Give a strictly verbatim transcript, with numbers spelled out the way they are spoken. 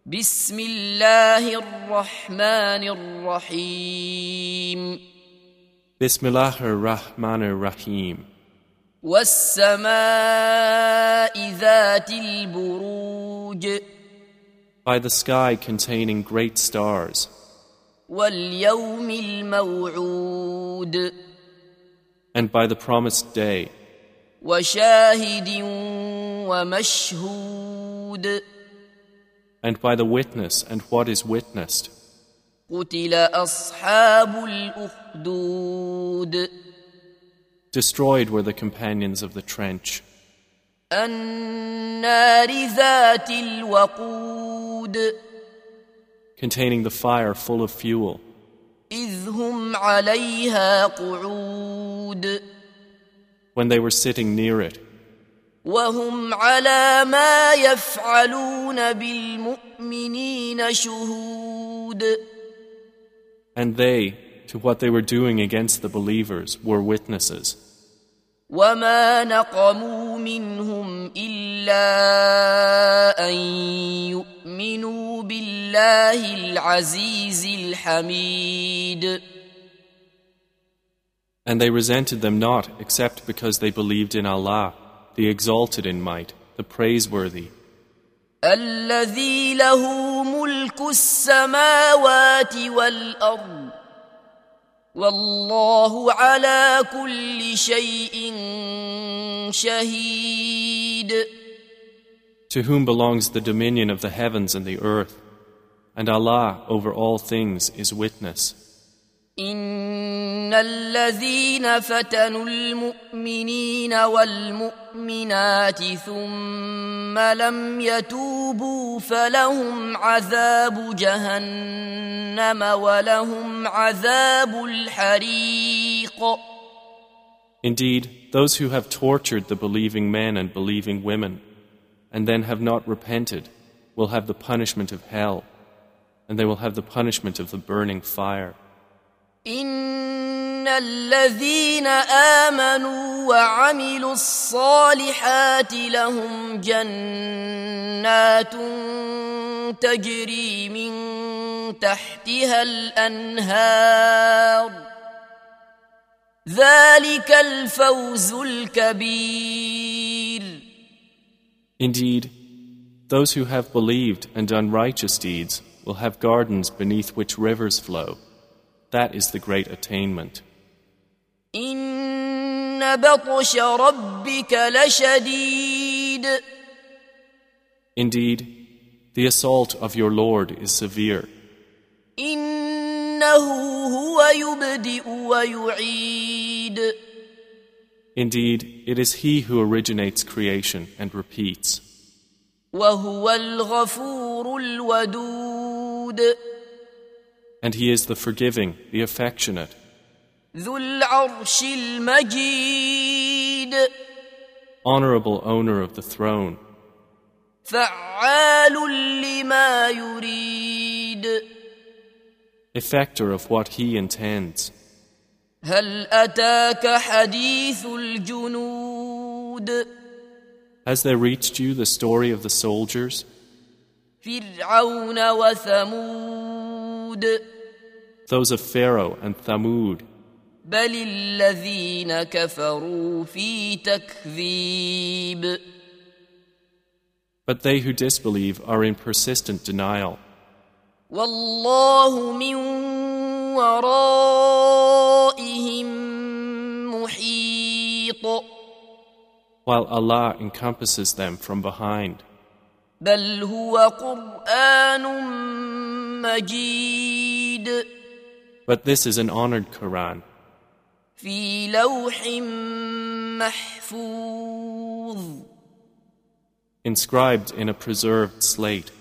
بسم الله الرحمن الرحيم بسم الله الرحمن الرحيم والسماء ذات البروج By the sky containing great stars واليوم الموعود and by the promised day وشاهد ومشهود and by the witness and what is witnessed. قتل أصحاب الأخدود Destroyed were the companions of the trench, النار ذات الوقود containing the fire full of fuel, إذ هم عليها قعود when they were sitting near it, وهم على ما يفعلون بالمؤمنين شهود and they, to what they were doing against the believers, were witnesses. وما نقموا منهم إلا أن يؤمنوا بالله العزيز الحميد And they resented them not except because they believed in Allah, the exalted in might, the praiseworthy, الذي له ملك السماوات والأرض والله على كل شيء شهيد to whom belongs the dominion of the heavens and the earth, and Allah over all things is witness. إن الذين فتنوا المؤمنين والمؤمنات ثم لم يتوبوا فلهم عذاب جهنم ولهم عذاب الحريق. Indeed, those who have tortured the believing men and believing women, and then have not repented, will have the punishment of hell, and they will have the punishment of the burning fire. إن الذين آمنوا وعملوا الصالحات لهم جنات تجري من تحتها الأنهار ذلك الفوز الكبير. Indeed, those who have believed and done righteous deeds will have gardens beneath which rivers flow. That is the great attainment. إن بطش ربك لشديد. Indeed, the assault of your Lord is severe. إنه هو يبدئ ويعيد. Indeed, it is He who originates creation and repeats. وهو الغفور الودود. And He is the forgiving, the affectionate, ذو العرش المجيد. honorable owner of the throne, فعال لما يريد. effector of what He intends. هل أتاك حديث الجنود. Has there reached you the story of the soldiers? فرعون وثمود. Those of Pharaoh and Thamud. بل الذين كفروا في تكذيب. But they who disbelieve are in persistent denial. والله من ورائهم محيط. While Allah encompasses them from behind. بل هو قرآن مجيد. But this is an honored Quran, في لوح محفوظ. inscribed in a preserved slate.